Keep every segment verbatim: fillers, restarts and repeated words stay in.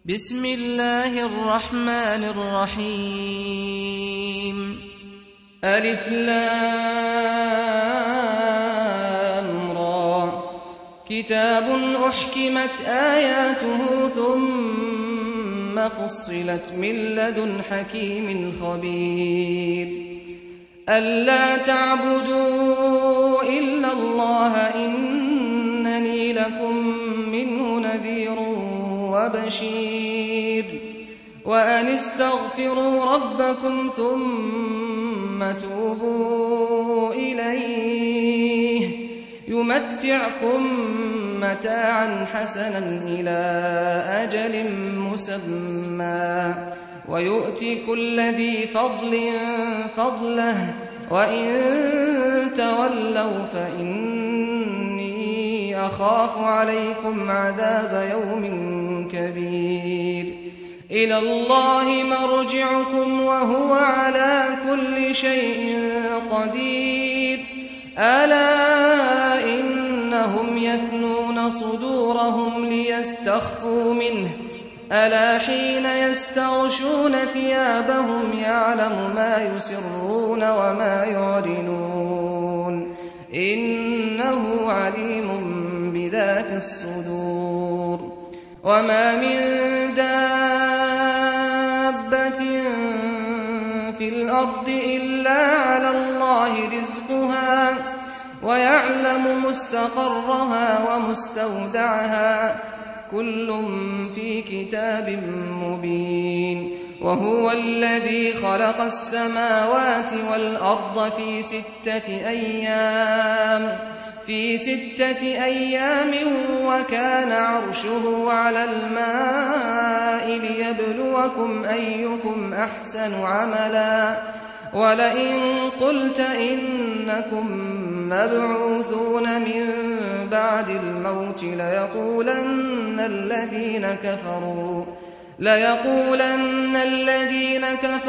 بسم الله الرحمن الرحيم ألف لام را كتاب أحكمت آياته ثم فصلت من لدن حكيم خبير ألا تعبدوا إلا الله إنني لكم منه نذير وبشير وأن استغفروا ربكم ثم توبوا إليه يمتعكم متاعا حسنا إلى أجل مسمى ويؤتي كل ذي فضل فضله وإن تولوا فإني أخاف عليكم عذاب يوم كبير إلى الله مرجعكم وهو على كل شيء قدير ألا إنهم يثنون صدورهم ليستخفوا منه ألا حين يستغشون ثيابهم يعلم ما يسرون وما يعلنون إنه عليم بذات الصدور وما من دابة في الأرض إلا على الله رزقها ويعلم مستقرها ومستودعها كل في كتاب مبين وهو الذي خلق السماوات والأرض في ستة أيام في ستة أيام وكان عرشه على الماء ليبلوكم أيكم أحسن عملا ولئن قلت إنكم مبعوثون من بعد الموت ليقولن الذين كفروا ليقولن الذين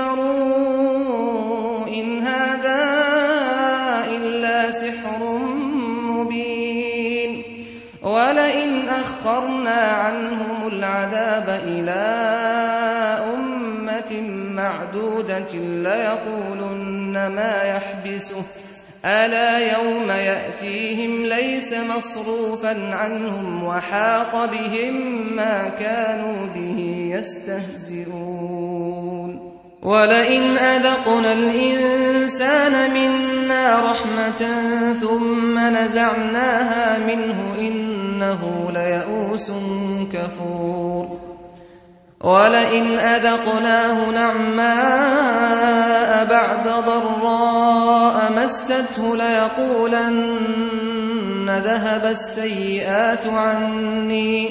كفروا إن هذا إلا سحر مبين ولئن أخرنا عنهم العذاب إلى أمة معدودة ليقولن ما يحبسه ألا يوم يأتيهم ليس مصروفا عنهم وحاق بهم ما كانوا به يستهزئون ولئن أذقنا الإنسان منا رحمة ثم نزعناها منه إنه ليئوس كفور ولئن أذقناه نعماء بعد ضراء مسته ليقولن ذهب السيئات عني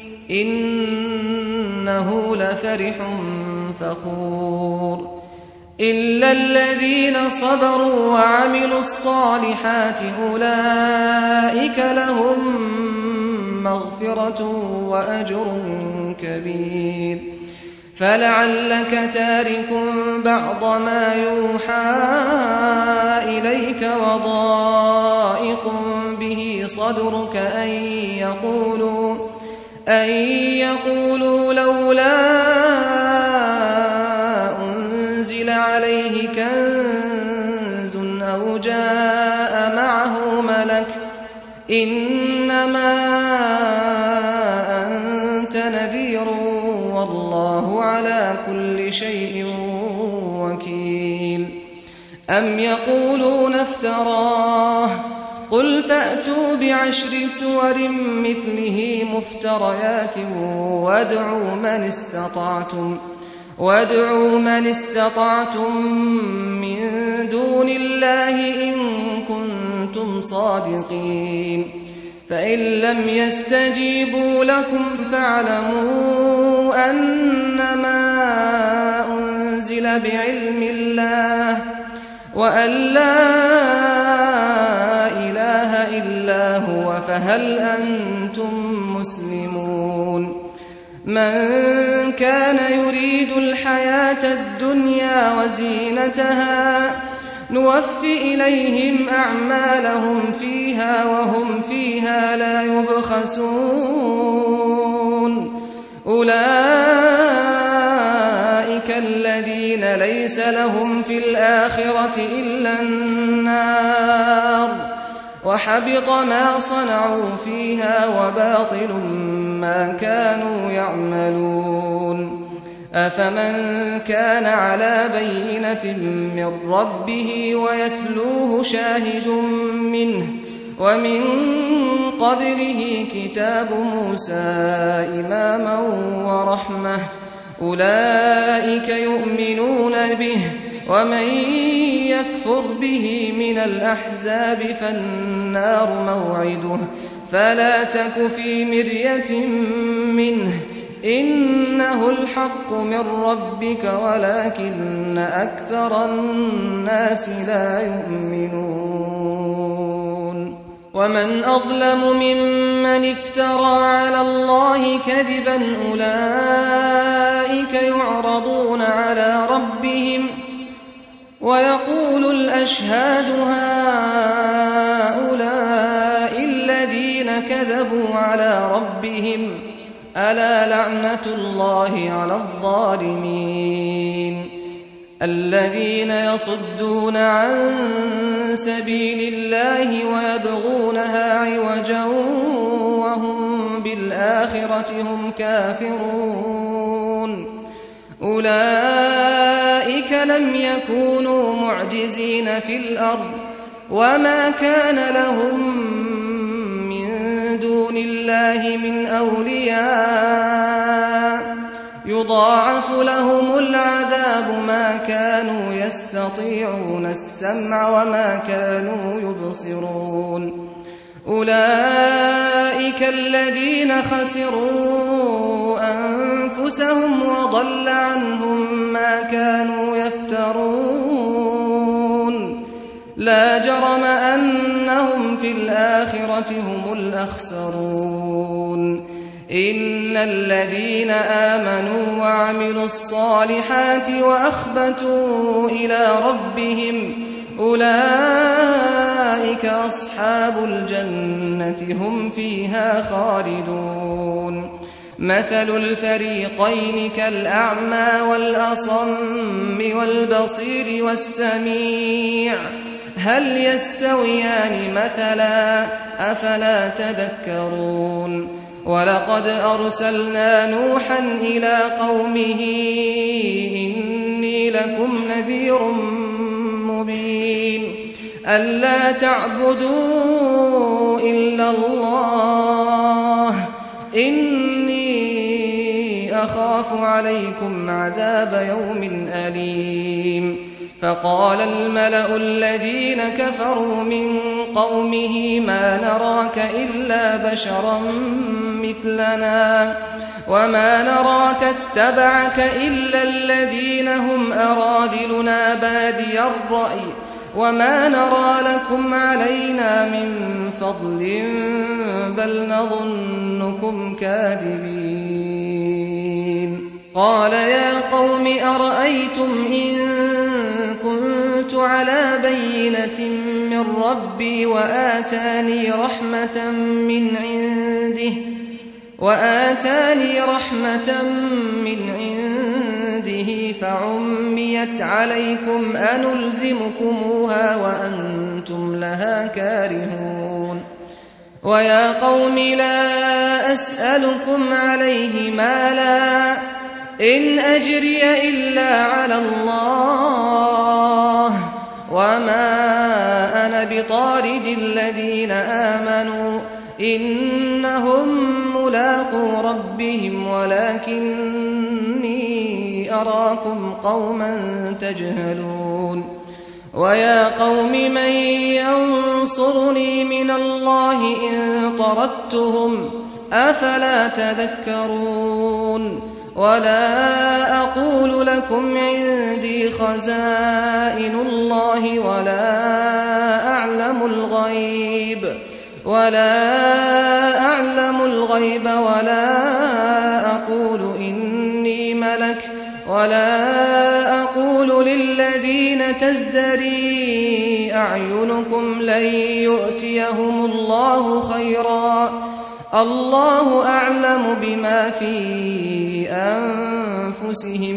إنه لفرح فخور إلا الذين صبروا وعملوا الصالحات أولئك لهم مغفرة وأجر كبير فلعلك تارك بعض ما يوحى إليك وضائق به صدرك أن يقولوا أن يقولوا لولا أنزل عليه كنز أو جاء معه ملك إنما أنت نذير والله على كل شيء وكيل أم يقولون افتراه قل فأتوا بعشر سور مثله مفتريات وادعوا من استطعتم وادعوا من استطعتم من دون الله إن كنتم صادقين فإن لم يستجيبوا لكم فاعلموا أنما أنزل بعلم الله وأن لا إله إلا هو فهل أنتم مسلمون من كان يريد الحياة الدنيا وزينتها نوف إليهم أعمالهم فيها وهم فيها لا يبخسون أولئك ليس لهم في الآخرة إلا النار وحبط ما صنعوا فيها وباطل ما كانوا يعملون أفمن كان على بينة من ربه ويتلوه شاهد منه ومن قبله كتاب موسى إماما ورحمة أولئك يؤمنون به ومن يكفر به من الأحزاب فالنار موعده فلا تك في مرية منه إنه الحق من ربك ولكن أكثر الناس لا يؤمنون ومن أظلم ممن افترى على الله كذبا أولئك يعرضون على ربهم ويقول الأشهاد هؤلاء الذين كذبوا على ربهم ألا لعنة الله على الظالمين الذين يصدون عن سبيل الله ويبغونها عوجا وهم بالآخرة هم كافرون أولئك لم يكونوا معجزين في الأرض وما كان لهم من دون الله من أولياء يضاعف لهم العذاب ما كانوا يستطيعون السمع وما كانوا يبصرون أولئك الذين خسروا أنفسهم وضل عنهم ما كانوا يفترون لا جرم أنهم في الآخرة هم الأخسرون إن الذين آمنوا وعملوا الصالحات وأخبتوا إلى ربهم أولئك أصحاب الجنة هم فيها خالدون مثل الفريقين كالأعمى والأصم والبصير والسميع هل يستويان مثلا أفلا تذكرون ولقد أرسلنا نوحا إلى قومه إني لكم نذير مبين ألا تعبدوا إلا الله إني أخاف عليكم عذاب يوم أليم فقال الملأ الذين كفروا من قومه ما نراك إلا بشرا مثلنا وما نراك اتبعك إلا الذين هم أراذلنا بادي الرأي وما نرى لكم علينا من فضل بل نظنكم كاذبين قال يا قوم أرأيتم إن كنت على بينة من ربي وآتاني رحمة من عنده وآتاني رحمة من عنده فعميت عليكم أنلزمكموها وأنتم لها كارهون ويا قوم لا أسألكم عليه مالا إن أجري إلا على الله وما أنا بطارد الذين آمنوا إنهم ملاقو ربهم ولكني أراكم قوما تجهلون ويا قوم من ينصرني من الله إن طردتهم أفلا تذكرون ولا أقول لكم عندي خزائن الله ولا أعلم الغيب ولا أعلم الغيب ولا أقول إني ملك ولا أقول للذين تزدري أعينكم لن يؤتيهم الله خيرا الله أعلم بما في أنفسهم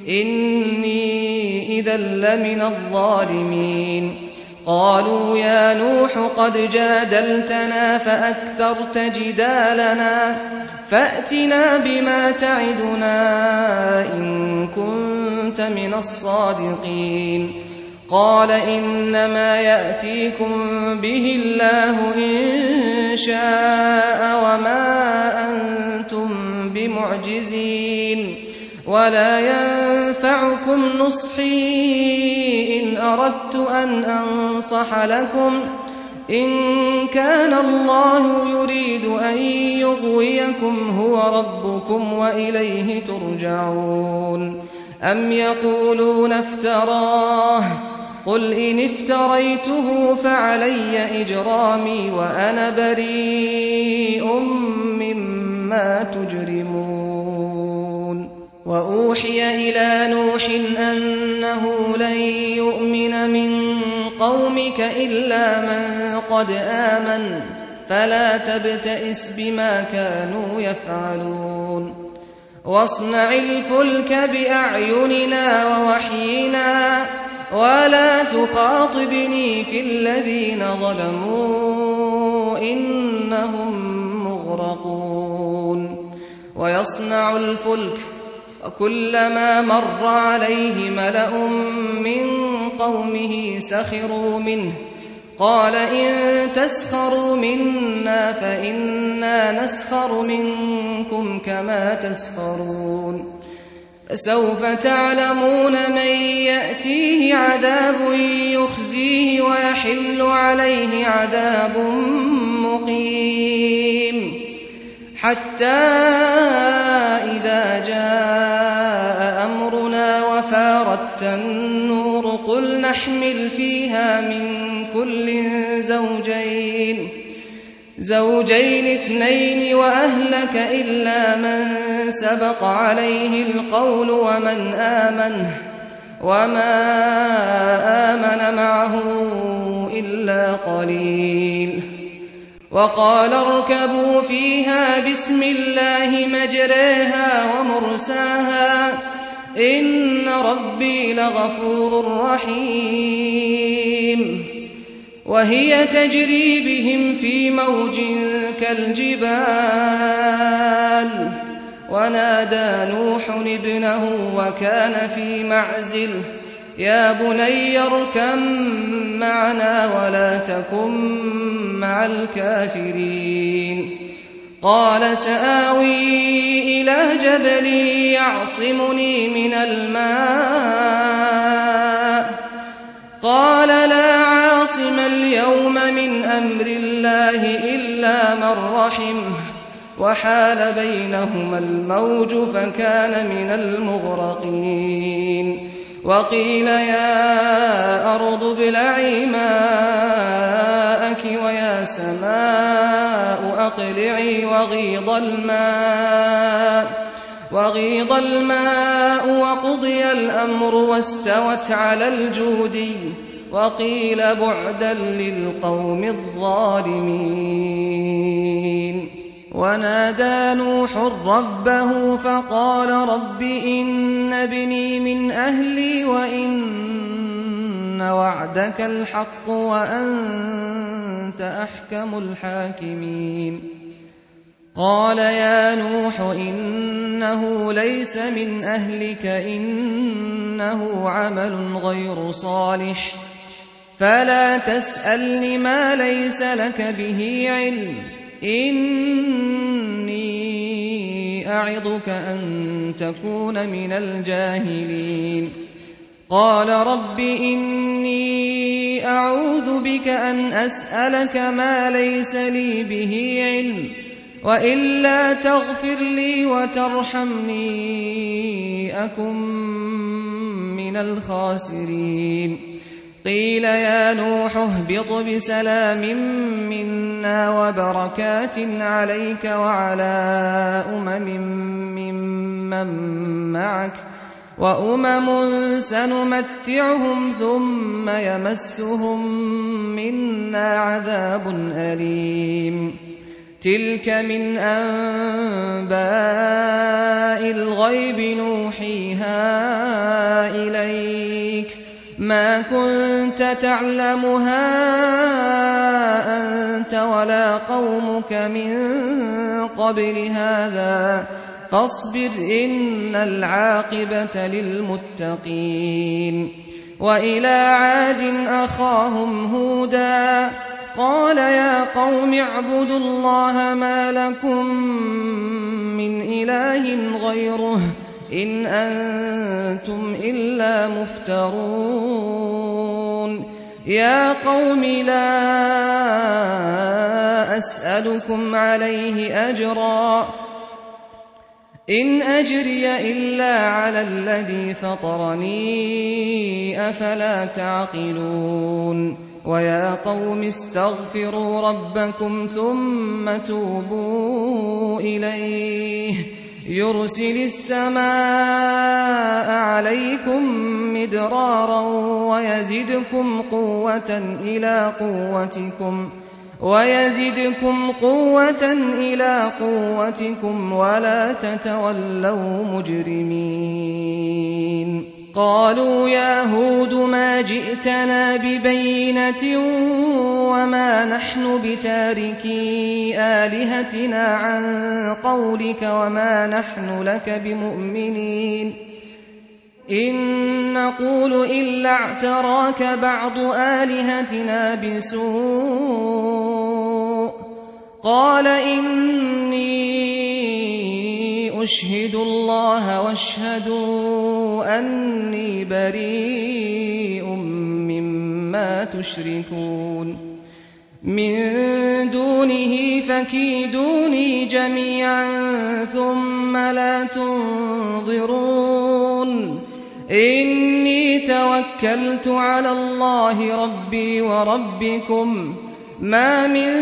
إني إذا لمن الظالمين. قالوا يا نوح قد جادلتنا فأكثرت جدالنا فأتنا بما تعدنا إن كنت من الصادقين. قال إنما يأتيكم به الله إن شاء وما أنتم بمعجزين ولا ينفعكم نصحي إن أردت أن أنصح لكم إن كان الله يريد أن يغويكم هو ربكم وإليه ترجعون. أم يقولون افتراه قل إن افتريته فعلي إجرامي وأنا بريء مما تجرمون. وأوحي إلى نوح أنه لن يؤمن من قومك إلا من قد آمن فلا تبتئس بما كانوا يفعلون. واصنع الفلك بأعيننا ووحينا ولا تخاطبني في الذين ظلموا إنهم مغرقون. ويصنع الفلك وكلما مر عليه ملأ من قومه سخروا منه قال إن تسخروا منا فإنا نسخر منكم كما تسخرون. فسوف تعلمون من يأتيه عذاب يخزيه ويحل عليه عذاب مقيم. حتى إذا جاء أمرنا وفارت النور قل نحمل فيها من كل زوجين زوجين اثنين وأهلك إلا من سبق عليه القول ومن آمن وما آمن معه إلا قليل. وقال اركبوا فيها بسم الله مجريها ومرساها إن ربي لغفور رحيم. وهي تجري بهم في موج كالجبال ونادى نوح ابنه وكان في معزل يا بني اركب معنا ولا تكن مع الكافرين. قال سآوي إلى جبل يعصمني من الماء قال لا عاصم اليوم من أمر الله إلا من رحمه وحال بينهما الموج فكان من المغرقين. وقيل يا أرض ابلعي ماءك ويا سماء أقلعي وغيض الماء وغيض الماء وقضي الأمر واستوت على الجودي وقيل بعدا للقوم الظالمين. ونادى نوح ربه فقال رب إن ابني من أهلي وإن وعدك الحق وأنت أحكم الحاكمين. قال يا نوح إنه ليس من أهلك إنه عمل غير صالح فلا تسألني ما ليس لك به علم إني أعظك أن تكون من الجاهلين. قال رب إني أعوذ بك أن أسألك ما ليس لي به علم وإلا تغفر لي وترحمني أكن من الخاسرين. قيل يا نوح اهبط بسلام منا وبركات عليك وعلى أمم ممن معك وأمم سنمتعهم ثم يمسهم منا عذاب أليم. تلك من أنباء الغيب نوحيها ما كنت تعلمها أنت ولا قومك من قبل هذا فاصبر إن العاقبة للمتقين. وإلى عاد أخاهم هودا قال يا قوم اعبدوا الله ما لكم من إله غيره إن أنتم إلا مفترون. يا قوم لا أسألكم عليه أجرا إن أجري إلا على الذي فطرني أفلا تعقلون. ويا قوم استغفروا ربكم ثم توبوا إليه يرسل السماء عليكم مدرارا ويزدكم قوة إلى قوتكم ويزدكم قوة إلى قوتكم ولا تتولوا مجرمين. قالوا يا هود ما جئتنا ببينة وما نحن بتاركي آلهتنا عن قولك وما نحن لك بمؤمنين إن نقول إلا اعتراك بعض آلهتنا بسوء. قال إني أشهد الله واشهدوا أني بريء مما تشركون من دونه فكيدوني جميعا ثم لا تنظرون. إني توكلت على الله ربي وربكم ما من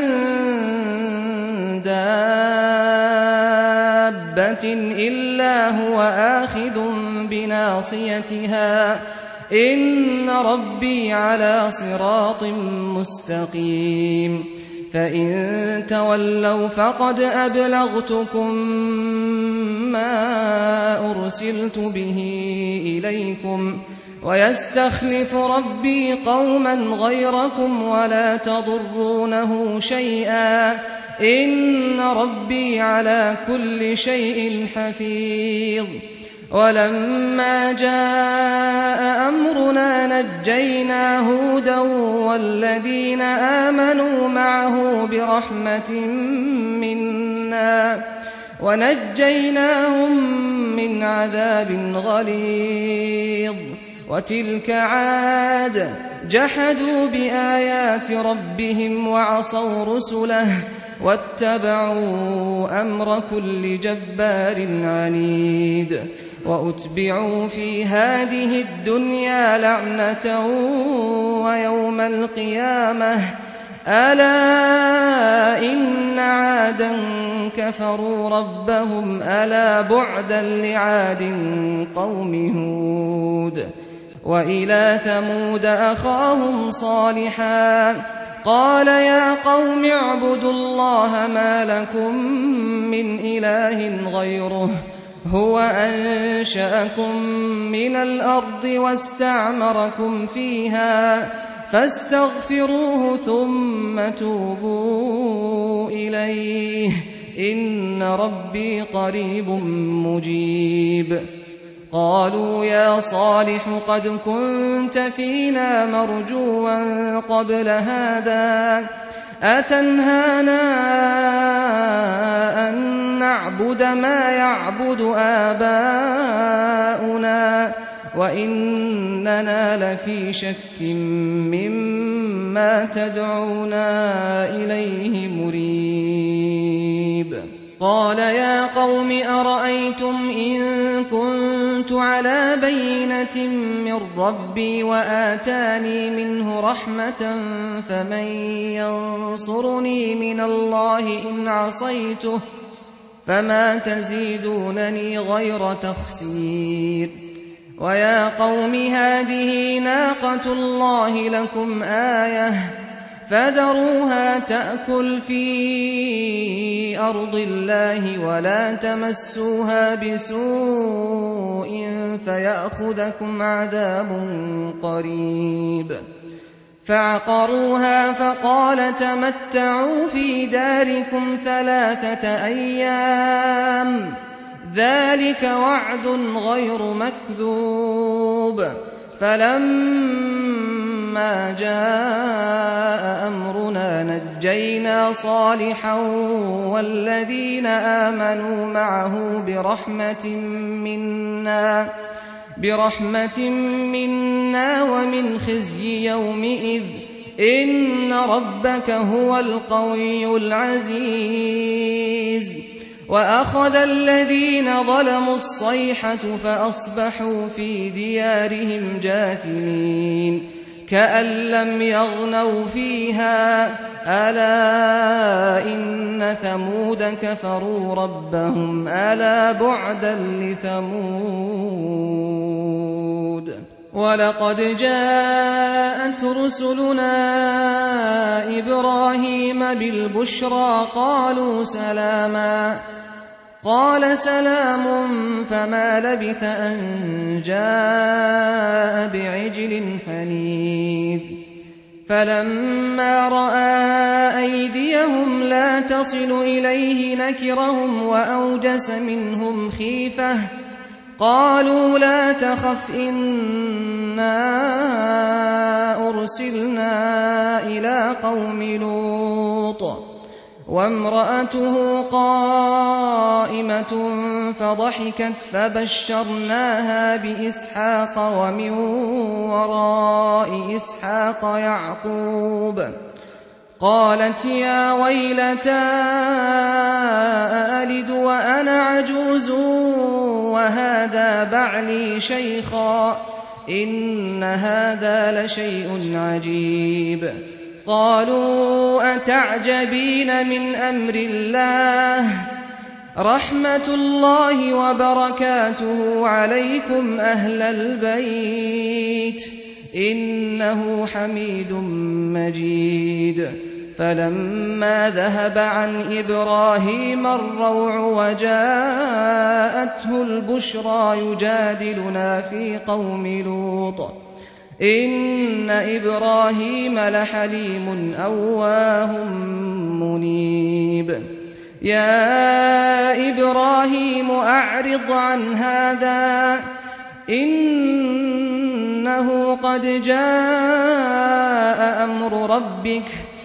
دابة إلا هو آخذ بناصيتها إن ربي على صراط مستقيم. فإن تولوا فقد أبلغتكم ما أرسلت به إليكم ويستخلف ربي قوما غيركم ولا تضرونه شيئا إن ربي على كل شيء حفيظ. ولما جاء أمرنا نجينا هودا والذين آمنوا معه برحمة منا ونجيناهم من عذاب غليظ. وتلك عاد جحدوا بآيات ربهم وعصوا رسله واتبعوا أمر كل جبار عنيد. وأتبعوا في هذه الدنيا لعنة ويوم القيامة ألا إن عادا كفروا ربهم ألا بعدا لعاد قوم هود. وإلى ثمود أخاهم صالحا قال يا قوم اعبدوا الله ما لكم من إله غيره هو أنشأكم من الأرض واستعمركم فيها فاستغفروه ثم توبوا إليه إن ربي قريب مجيب. قالوا يا صالح قد كنت فينا مرجوا قبل هذا أتنهانا أن نعبد ما يعبد آباؤنا وإننا لفي شك مما تدعونا إليه مريب. قال يا قوم أرأيتم إن كنت على بينة من ربي وآتاني منه رحمة فمن ينصرني من الله إن عصيته فما تزيدونني غير تخسير. ويا قوم هذه ناقة الله لكم آية فذروها تأكل في أرض الله ولا تمسوها بسوء فيأخذكم عذاب قريب. فعقروها فقال تمتعوا في داركم ثلاثة أيام ذلك وعد غير مكذوب. فلما جاء أمرنا نجينا صالحا والذين آمنوا معه برحمة منا برحمة منا ومن خزي يومئذ إن ربك هو القوي العزيز. وأخذ الذين ظلموا الصيحة فأصبحوا في ديارهم جاثمين كأن لم يغنوا فيها ألا إن ثمود كفروا ربهم ألا بعدا لثمود. ولقد جاءت رسلنا إبراهيم بالبشرى قالوا سلاما قال سلام فما لبث أن جاء بعجل حنيذ. فلما رأى أيديهم لا تصل إليه نكرهم وأوجس منهم خيفة قالوا لا تخف إنا أرسلنا إلى قوم لوط وامرأته قائمة فضحكت فبشرناها بإسحاق ومن وراء إسحاق يعقوب. قالت يا ويلتى أألد وأنا عجوز وهذا بعلي شيخا إن هذا لشيء عجيب. قالوا أتعجبين من أمر الله رحمة الله وبركاته عليكم أهل البيت إنه حميد مجيد. فلما ذهب عن إبراهيم الروع وجاءته البشرى يجادلنا في قوم لوط إن إبراهيم لحليم أواه منيب. يا إبراهيم أعرض عن هذا إنه قد جاء أمر ربك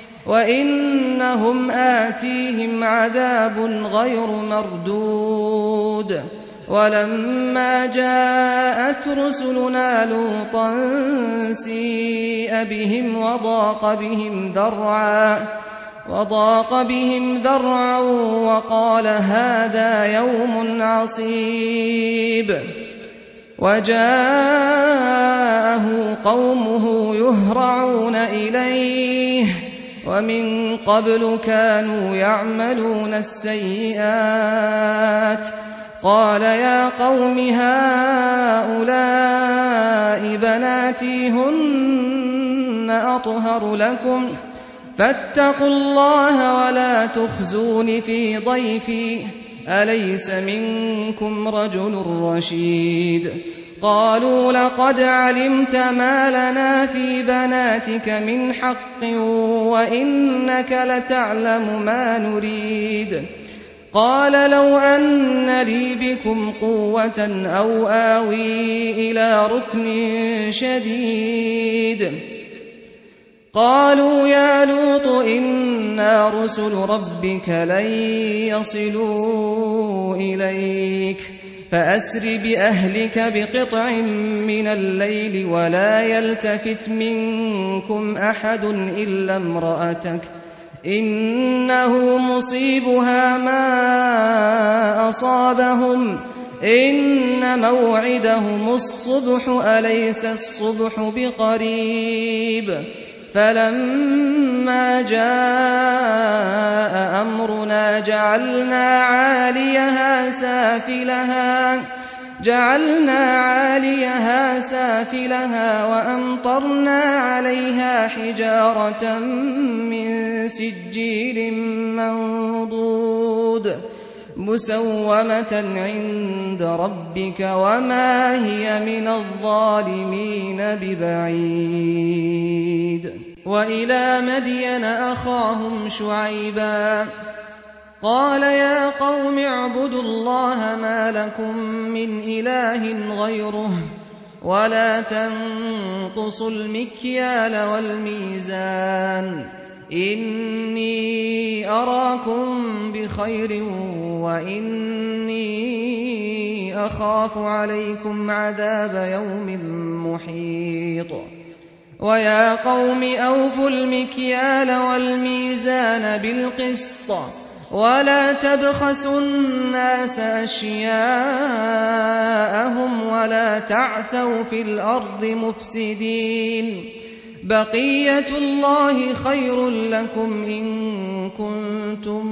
وإنهم آتيهم عذاب غير مردود. ولما جاءت رسلنا لوطا سيء بهم وضاق بهم ذرعا وضاق بهم ذرعا وقال هذا يوم عصيب. وجاءه قومه يهرعون إليه ومن قبل كانوا يعملون السيئات قال يا قوم هؤلاء بناتي هن أطهر لكم فاتقوا الله ولا تخزون في ضيفي أليس منكم رجل رشيد. قالوا لقد علمت ما لنا في بناتك من حق وإنك لتعلم ما نريد. قال لو أن لي بكم قوة أو آوي إلى ركن شديد. قالوا يا لوط إنا رسل ربك لن يصلوا إليك فأسر بأهلك بقطع من الليل ولا يلتفت منكم أحد إلا امرأتك إنه مصيبها ما أصابهم إن موعدهم الصبح أليس الصبح بقريب. فلما جاء أمرنا جعلنا عاليها سافلها جعلنا عاليها سافلها وأمطرنا عليها حجارة من سجيل منضود مسومة عند ربك وما هي من الظالمين ببعيد. وإلى مدين أخاهم شعيبا قال يا قوم اعبدوا الله ما لكم من إله غيره ولا تنقصوا المكيال والميزان إني أراكم بخير وإني أخاف عليكم عذاب يوم محيط. ويا قوم أوفوا المكيال والميزان بالقسط ولا تبخسوا الناس أشياءهم ولا تعثوا في الأرض مفسدين بقية الله خير لكم إن كنتم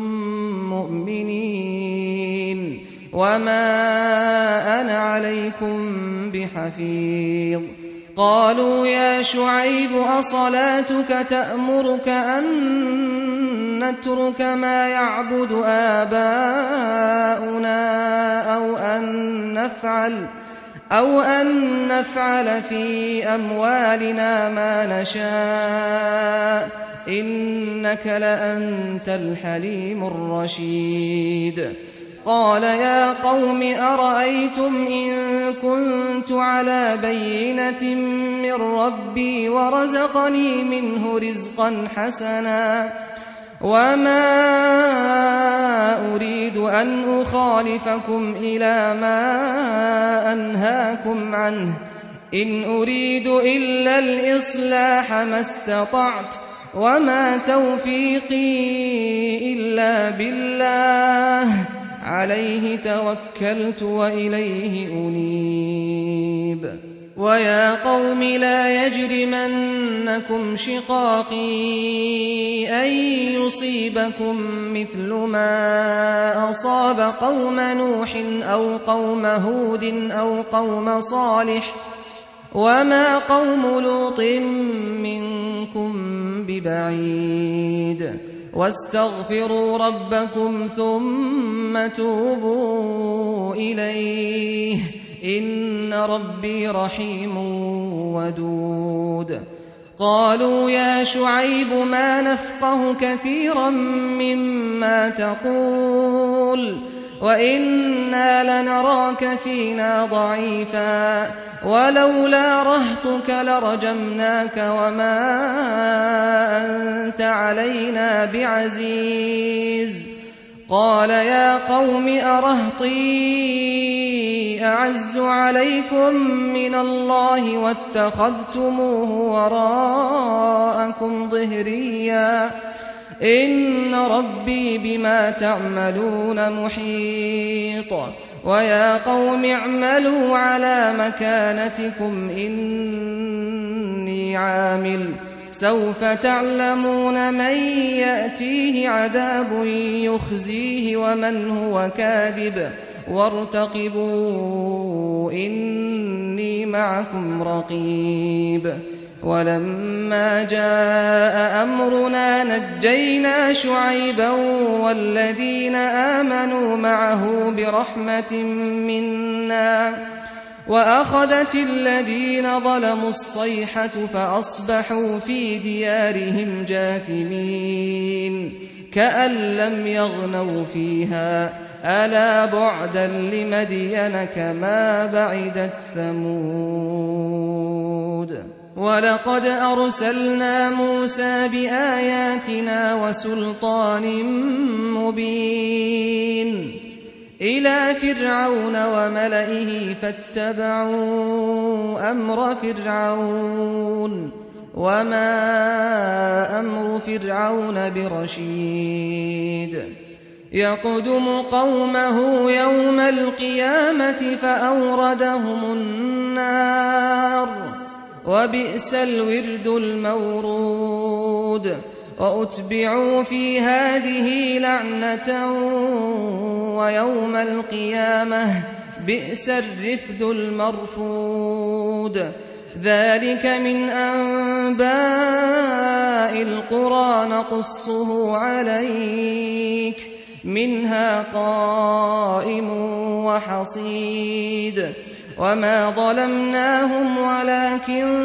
مؤمنين وما أنا عليكم بحفيظ. قالوا يا شعيب أصلاتك تأمرك أن نترك ما يعبد آباؤنا أو أن نفعل أو أن نفعل في أموالنا ما نشاء إنك لأنت الحليم الرشيد. قال يا قوم أرأيتم إن كنت على بينة من ربي ورزقني منه رزقا حسنا وما أريد أن أخالفكم إلى ما أنهاكم عنه إن أريد إلا الإصلاح ما استطعت وما توفيقي إلا بالله عليه توكلت وإليه أنيب. ويا قوم لا يجرمنكم شقاقي أن يصيبكم مثل ما أصاب قوم نوح أو قوم هود أو قوم صالح وما قوم لوط منكم ببعيد. واستغفروا ربكم ثم توبوا إليه إن ربي رحيم ودود. قالوا يا شعيب ما نفقه كثيرا مما تقول وإنا لنراك فينا ضعيفا ولولا رهطك لرجمناك وما أنت علينا بعزيز. قال يا قوم أرهطي أعز عليكم من الله واتخذتموه وراءكم ظهريا إن ربي بما تعملون محيط. ويا قوم اعملوا على مكانتكم إني عامل سوف تعلمون من يأتيه عذاب يخزيه ومن هو كاذب وارتقبوا إني معكم رقيب. ولما جاء أمرنا نجينا شعيبا والذين آمنوا معه برحمة منا وأخذت الذين ظلموا الصيحة فأصبحوا في ديارهم جاثمين كأن لم يغنوا فيها ألا بعدا لمدين كما بعدت ثمود. ولقد أرسلنا موسى بآياتنا وسلطان مبين إلى فرعون وملئه فاتبعوا أمر فرعون وما أمر فرعون برشيد. يقدم قومه يوم القيامة فأوردهم النار وبئس الورد المورود. وأتبعوا في هذه لعنة ويوم القيامة بئس الرفد المرفود. ذلك من أنباء القرى نقصه عليك منها قائم وحصيد وما ظلمناهم ولكن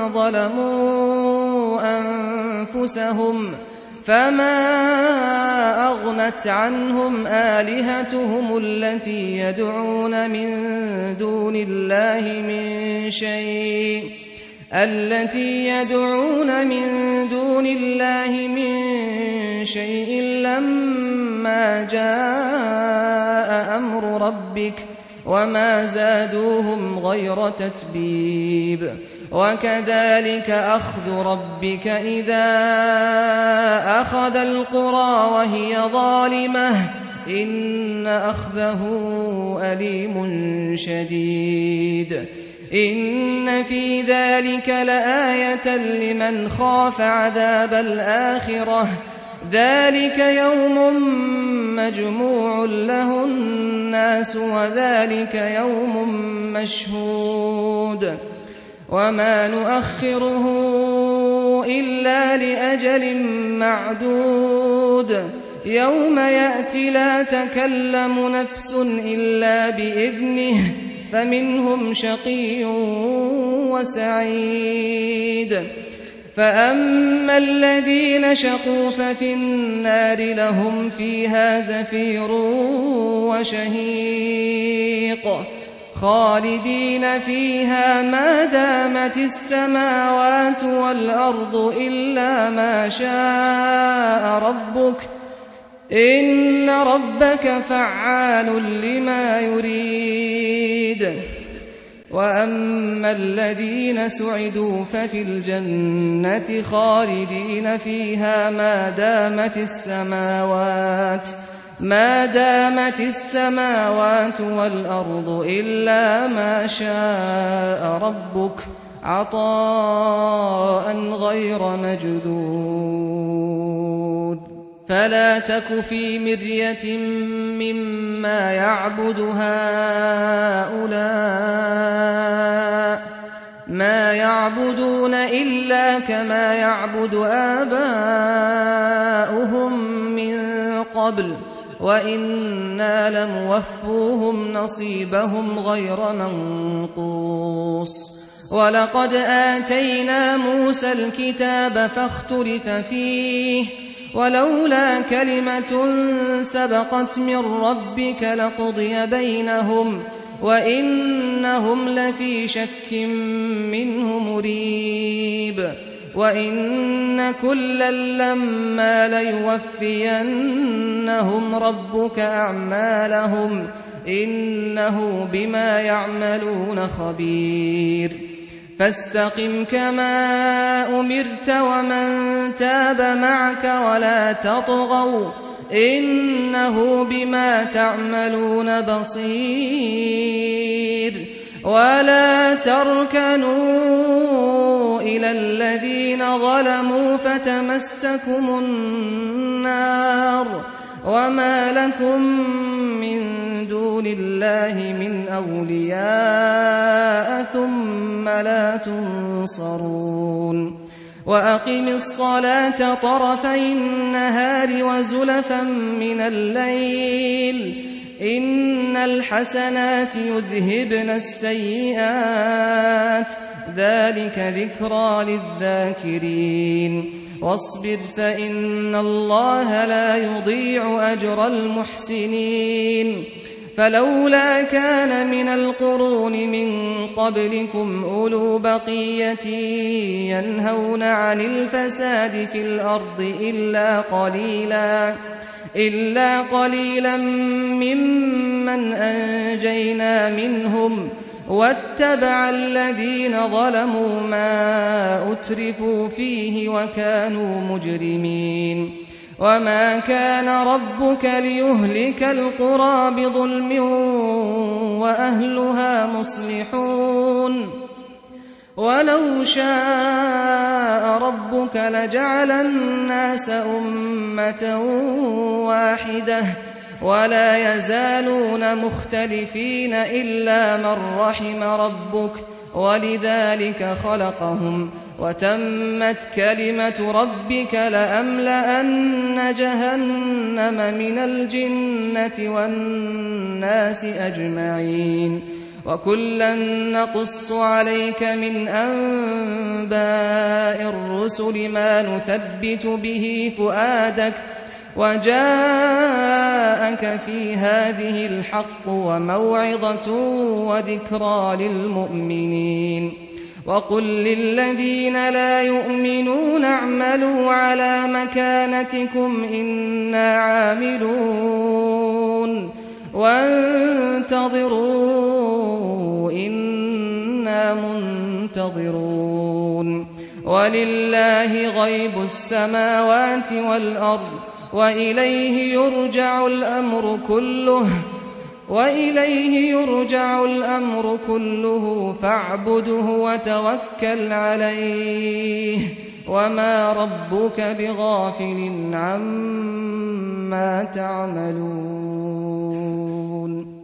ظلموا أنفسهم فما أغنت عنهم آلهتهم التي يدعون من دون الله من شيء التي يدعون من دون الله من شيء لما جاء أمر ربك وما زادوهم غير تتبيب وكذلك أخذ ربك إذا أخذ القرى وهي ظالمة إن أخذه أليم شديد إن في ذلك لآية لمن خاف عذاب الآخرة ذلك يوم مجموع له الناس وذلك يوم مشهود وما نؤخره إلا لأجل معدود يوم يأتي لا تكلم نفس إلا بإذنه فمنهم شقي وسعيد فأما الذين شقوا ففي النار لهم فيها زفير وشهيق خالدين فيها ما دامت السماوات والأرض إلا ما شاء ربك إن ربك فعال لما يريد وأما الذين سعدوا ففي الجنة خالدين فيها ما دامت السماوات ما دامت السماوات والأرض إلا ما شاء ربك عطاء غير مجدود فلا تك في مرية مما يعبد هؤلاء ما يعبدون إلا كما يعبد آباؤهم من قبل وإنا لموفوهم نصيبهم غير منقوص ولقد آتينا موسى الكتاب فاختلف فيه ولولا كلمة سبقت من ربك لقضي بينهم وإنهم لفي شك منه مريب وإن كلا لما ليوفينهم ربك أعمالهم إنه بما يعملون خبير فاستقم كما أمرت ومن تاب معك ولا تطغوا إنه بما تعملون بصير ولا تركنوا إلى الذين ظلموا فتمسكم النار وما لكم من دون الله من أولياء ثم لا تنصرون وأقم الصلاة طرفي النهار وزلفا من الليل إن الحسنات يذهبن السيئات ذلك ذكرى للذاكرين واصبر فإن الله لا يضيع أجر المحسنين فلولا كان من القرون من قبلكم أولو بقية ينهون عن الفساد في الأرض إلا قليلا إلا قليلا ممن أنجينا منهم واتبع الذين ظلموا ما أترفوا فيه وكانوا مجرمين وما كان ربك ليهلك القرى بظلم وأهلها مصلحون ولو شاء ربك لجعل الناس أمة واحدة ولا يزالون مختلفين إلا من رحم ربك ولذلك خلقهم وتمت كلمة ربك لأملأن جهنم من الجنة والناس أجمعين وكلا نقص عليك من أنباء الرسل ما نثبت به فؤادك وجاءك في هذه الحق وموعظة وذكرى للمؤمنين وقل للذين لا يؤمنون اعملوا على مكانتكم إنا عاملون وانتظروا إنا منتظرون ولله غيب السماوات والأرض وإليه يرجع الأمر كله وإليه يرجع الأمر كله فاعبده وتوكل عليه وما ربك بغافل عما تعملون.